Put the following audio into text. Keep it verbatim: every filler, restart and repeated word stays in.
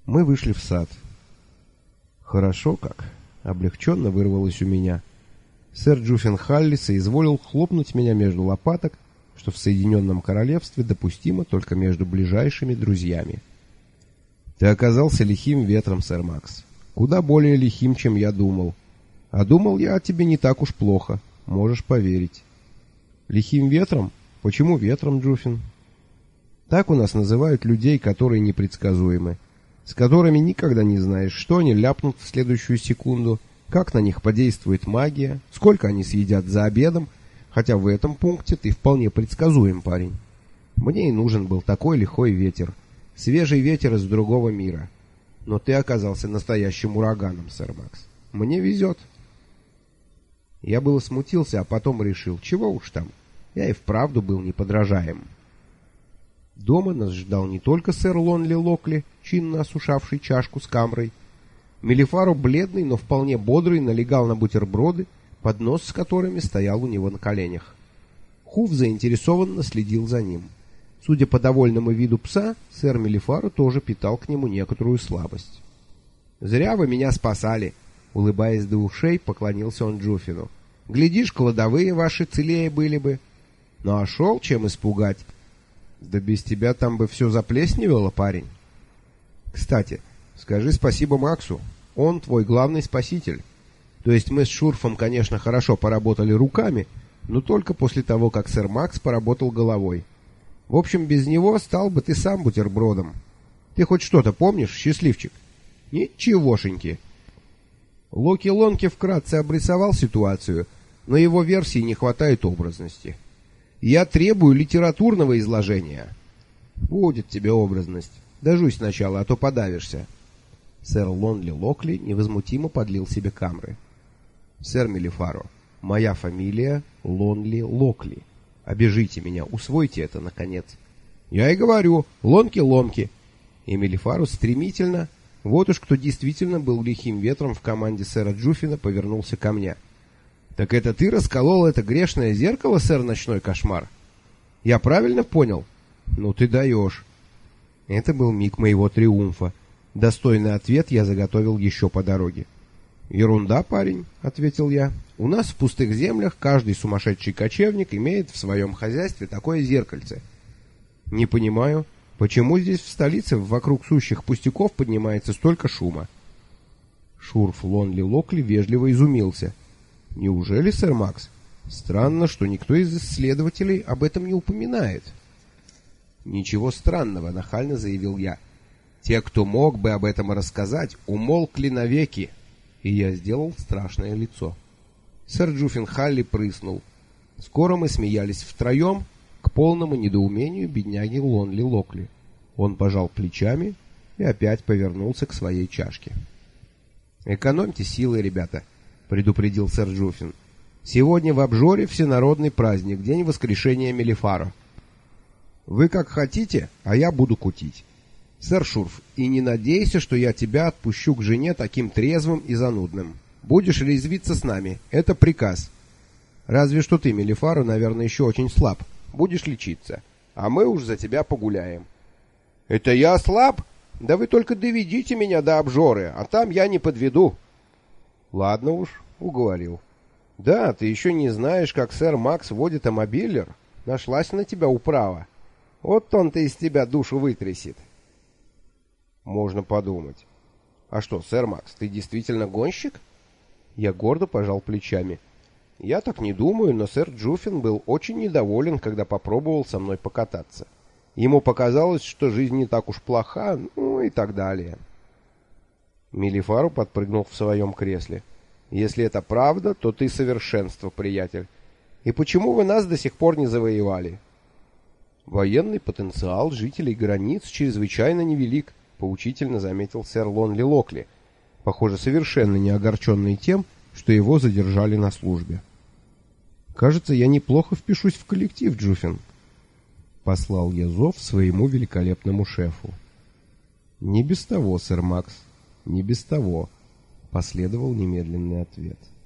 Мы вышли в сад. Хорошо как, облегченно вырвалось у меня. Сэр Джуффин Халли соизволил хлопнуть меня между лопаток, что в Соединенном Королевстве допустимо только между ближайшими друзьями. Ты оказался лихим ветром, сэр Макс. Куда более лихим, чем я думал. А думал я о тебе не так уж плохо, можешь поверить. Лихим ветром? Почему ветром, Джуффин? Так у нас называют людей, которые непредсказуемы, с которыми никогда не знаешь, что они ляпнут в следующую секунду, как на них подействует магия, сколько они съедят за обедом, хотя в этом пункте ты вполне предсказуем, парень. Мне и нужен был такой лихой ветер, свежий ветер из другого мира. Но ты оказался настоящим ураганом, сэр Макс. Мне везет. Я было смутился, а потом решил, чего уж там, я и вправду был неподражаем. Дома нас ждал не только сэр Лонли Локли, чинно осушавший чашку с камрой. Мелифаро, бледный, но вполне бодрый, налегал на бутерброды, поднос с которыми стоял у него на коленях. Хуф заинтересованно следил за ним. Судя по довольному виду пса, сэр Мелифаро тоже питал к нему некоторую слабость. «Зря вы меня спасали!» — улыбаясь до ушей, поклонился он Джуффину. «Глядишь, кладовые ваши целее были бы. Ну а шел, чем испугать? Да без тебя там бы все заплесневело, парень. Кстати, скажи спасибо Максу, он твой главный спаситель. То есть мы с Шурфом, конечно, хорошо поработали руками, но только после того, как сэр Макс поработал головой. В общем, без него стал бы ты сам бутербродом. Ты хоть что-то помнишь, счастливчик?» «Ничегошеньки». Локи Лонки вкратце обрисовал ситуацию, но его версии не хватает образности. «Я требую литературного изложения». «Будет тебе образность. Дожуй сначала, а то подавишься». Сэр Лонли Локли невозмутимо подлил себе камры. «Сэр Мелифаро, моя фамилия Лонли Локли. Обижите меня, усвойте это, наконец». «Я и говорю, Лонки-Ломки». И Мелифаро стремительно, вот уж кто действительно был лихим ветром в команде сэра Джуффина, повернулся ко мне. «Так это ты расколол это грешное зеркало, сэр Ночной Кошмар? Я правильно понял? Ну ты даешь». Это был миг моего триумфа. Достойный ответ я заготовил еще по дороге. «Ерунда, парень», — ответил я. «У нас в пустых землях каждый сумасшедший кочевник имеет в своем хозяйстве такое зеркальце». «Не понимаю, почему здесь в столице вокруг сущих пустяков поднимается столько шума?» Шурф Лонли Локли вежливо изумился. «Неужели, сэр Макс? Странно, что никто из исследователей об этом не упоминает». «Ничего странного», — нахально заявил я. «Те, кто мог бы об этом рассказать, умолкли навеки». И я сделал страшное лицо. Сэр Джуффин Халли прыснул. Скоро мы смеялись втроем, к полному недоумению бедняги Лонли Локли. Он пожал плечами и опять повернулся к своей чашке. «Экономьте силы, ребята», — предупредил сэр Джуффин. «Сегодня в Обжоре всенародный праздник, день воскрешения Мелифаро. Вы как хотите, а я буду кутить. Сэр Шурф, и не надейся, что я тебя отпущу к жене таким трезвым и занудным. Будешь резвиться с нами, это приказ. Разве что ты, Мелифаро, наверное, еще очень слаб. Будешь лечиться, а мы уж за тебя погуляем». «Это я слаб? Да вы только доведите меня до Обжоры, а там я не подведу». «Ладно уж, уговорил. Да, ты еще не знаешь, как сэр Макс водит амобилер. Нашлась на тебя управа. Вот он-то из тебя душу вытрясет». «Можно подумать. А что, сэр Макс, ты действительно гонщик?» Я гордо пожал плечами. «Я так не думаю, но сэр Джуффин был очень недоволен, когда попробовал со мной покататься. Ему показалось, что жизнь не так уж плоха, ну и так далее». Мелифаро подпрыгнул в своем кресле. «Если это правда, то ты совершенство, приятель. И почему вы нас до сих пор не завоевали?» «Военный потенциал жителей границ чрезвычайно невелик», — поучительно заметил сэр Лонли Локли, похоже, совершенно не огорченный тем, что его задержали на службе. «Кажется, я неплохо впишусь в коллектив, Джуффин», — послал я зов своему великолепному шефу. «Не без того, сэр Макс, не без того», — последовал немедленный ответ.